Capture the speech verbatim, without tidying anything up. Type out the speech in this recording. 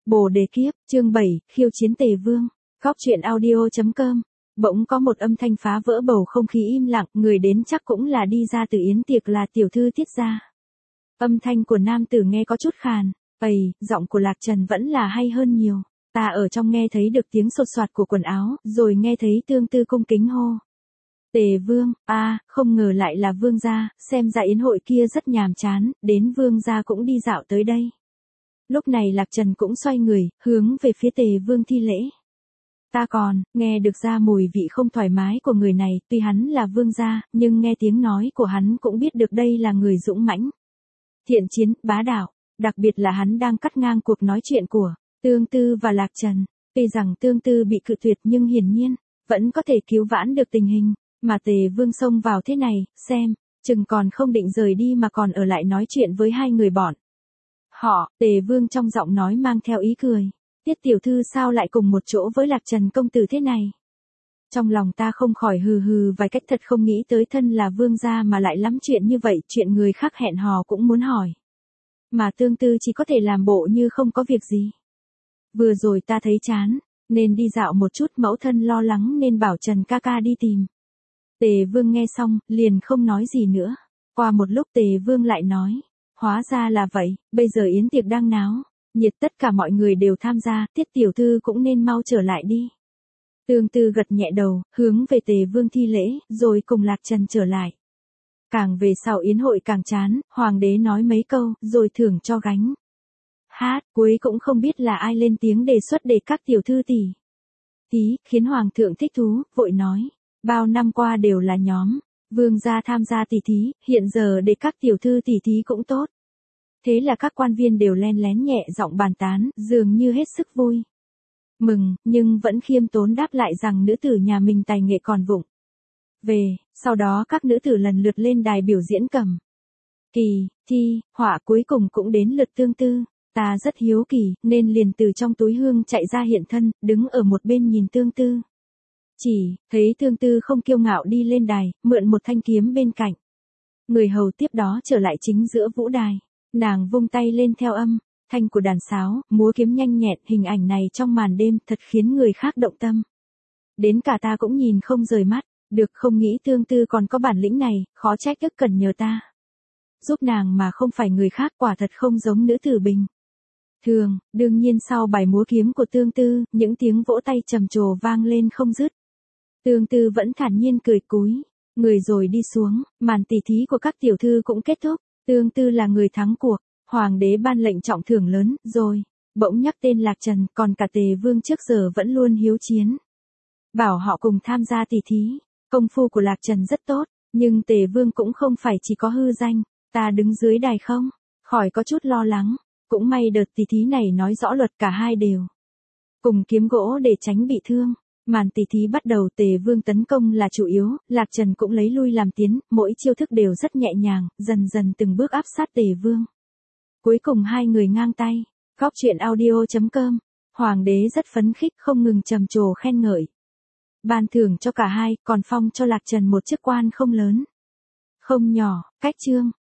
Bồ đề kiếp, chương bảy, khiêu chiến Tề Vương. Góc truyện audio chấm com. Bỗng có một âm thanh phá vỡ bầu không khí im lặng, người đến chắc cũng là đi ra từ yến tiệc là tiểu thư Tiết gia. Âm thanh của nam tử nghe có chút khàn, ầy, giọng của Lạc Trần vẫn là hay hơn nhiều. Ta ở trong nghe thấy được tiếng sột soạt của quần áo, rồi nghe thấy Tương Tư cung kính hô. Tề Vương, a, à, không ngờ lại là Vương gia, xem ra yến hội kia rất nhàm chán, đến Vương gia cũng đi dạo tới đây. Lúc này Lạc Trần cũng xoay người, hướng về phía Tề Vương thi lễ. Ta còn, nghe được ra mùi vị không thoải mái của người này, tuy hắn là vương gia, nhưng nghe tiếng nói của hắn cũng biết được đây là người dũng mãnh. Thiện chiến, bá đạo, đặc biệt là hắn đang cắt ngang cuộc nói chuyện của Tương Tư và Lạc Trần. Tuy rằng Tương Tư bị cự tuyệt nhưng hiển nhiên, vẫn có thể cứu vãn được tình hình, mà Tề Vương xông vào thế này, xem, chừng còn không định rời đi mà còn ở lại nói chuyện với hai người bọn. Họ, Tề Vương trong giọng nói mang theo ý cười. Tiết tiểu thư sao lại cùng một chỗ với Lạc Trần công tử thế này? Trong lòng ta không khỏi hừ hừ vài cách, thật không nghĩ tới thân là vương gia mà lại lắm chuyện như vậy, chuyện người khác hẹn hò cũng muốn hỏi. Mà Tương Tư chỉ có thể làm bộ như không có việc gì. Vừa rồi ta thấy chán, nên đi dạo một chút, mẫu thân lo lắng nên bảo Trần ca ca đi tìm. Tề Vương nghe xong, liền không nói gì nữa. Qua một lúc Tề Vương lại nói. Hóa ra là vậy, bây giờ yến tiệc đang náo, nhiệt, tất cả mọi người đều tham gia, Tiết tiểu thư cũng nên mau trở lại đi. Tương Tư gật nhẹ đầu, hướng về Tề Vương thi lễ, rồi cùng Lạc Trần trở lại. Càng về sau yến hội càng chán, hoàng đế nói mấy câu, rồi thưởng cho gánh hát, cuối cũng không biết là ai lên tiếng đề xuất để các tiểu thư tỷ tí, khiến hoàng thượng thích thú, vội nói, bao năm qua đều là nhóm vương gia tham gia tỷ thí, hiện giờ để các tiểu thư tỷ thí cũng tốt. Thế là các quan viên đều len lén nhẹ giọng bàn tán, dường như hết sức vui mừng, nhưng vẫn khiêm tốn đáp lại rằng nữ tử nhà mình tài nghệ còn vụng về. Sau đó các nữ tử lần lượt lên đài biểu diễn cầm kỳ, thi, họa, cuối cùng cũng đến lượt Tương Tư. Ta rất hiếu kỳ, nên liền từ trong túi hương chạy ra hiện thân, đứng ở một bên nhìn Tương Tư. Chỉ, thấy Tương Tư không kiêu ngạo đi lên đài, mượn một thanh kiếm bên cạnh. Người hầu tiếp đó trở lại chính giữa vũ đài. Nàng vung tay lên theo âm thanh của đàn sáo, múa kiếm nhanh nhẹn, hình ảnh này trong màn đêm thật khiến người khác động tâm. Đến cả ta cũng nhìn không rời mắt, được không nghĩ Tương Tư còn có bản lĩnh này, khó trách ức cần nhờ ta giúp nàng mà không phải người khác, quả thật không giống nữ tử bình thường. Đương nhiên sau bài múa kiếm của Tương Tư, những tiếng vỗ tay trầm trồ vang lên không dứt. Tương Tư vẫn thản nhiên cười cúi người rồi đi xuống, màn tỉ thí của các tiểu thư cũng kết thúc. Tương Tư là người thắng cuộc, hoàng đế ban lệnh trọng thưởng lớn, rồi bỗng nhắc tên Lạc Trần, còn cả Tề Vương trước giờ vẫn luôn hiếu chiến, bảo họ cùng tham gia tỉ thí. Công phu của Lạc Trần rất tốt, nhưng Tề Vương cũng không phải chỉ có hư danh. Ta đứng dưới đài không khỏi có chút lo lắng, cũng may đợt tỉ thí này nói rõ luật, cả hai đều cùng kiếm gỗ để tránh bị thương. Màn tỉ thí bắt đầu, Tề Vương tấn công là chủ yếu, Lạc Trần cũng lấy lui làm tiến, mỗi chiêu thức đều rất nhẹ nhàng, dần dần từng bước áp sát Tề Vương. Cuối cùng hai người ngang tay. Góc truyện audio chấm com. Hoàng đế rất phấn khích, không ngừng trầm trồ khen ngợi. Ban thưởng cho cả hai, còn phong cho Lạc Trần một chức quan không lớn, không nhỏ. Cách chương.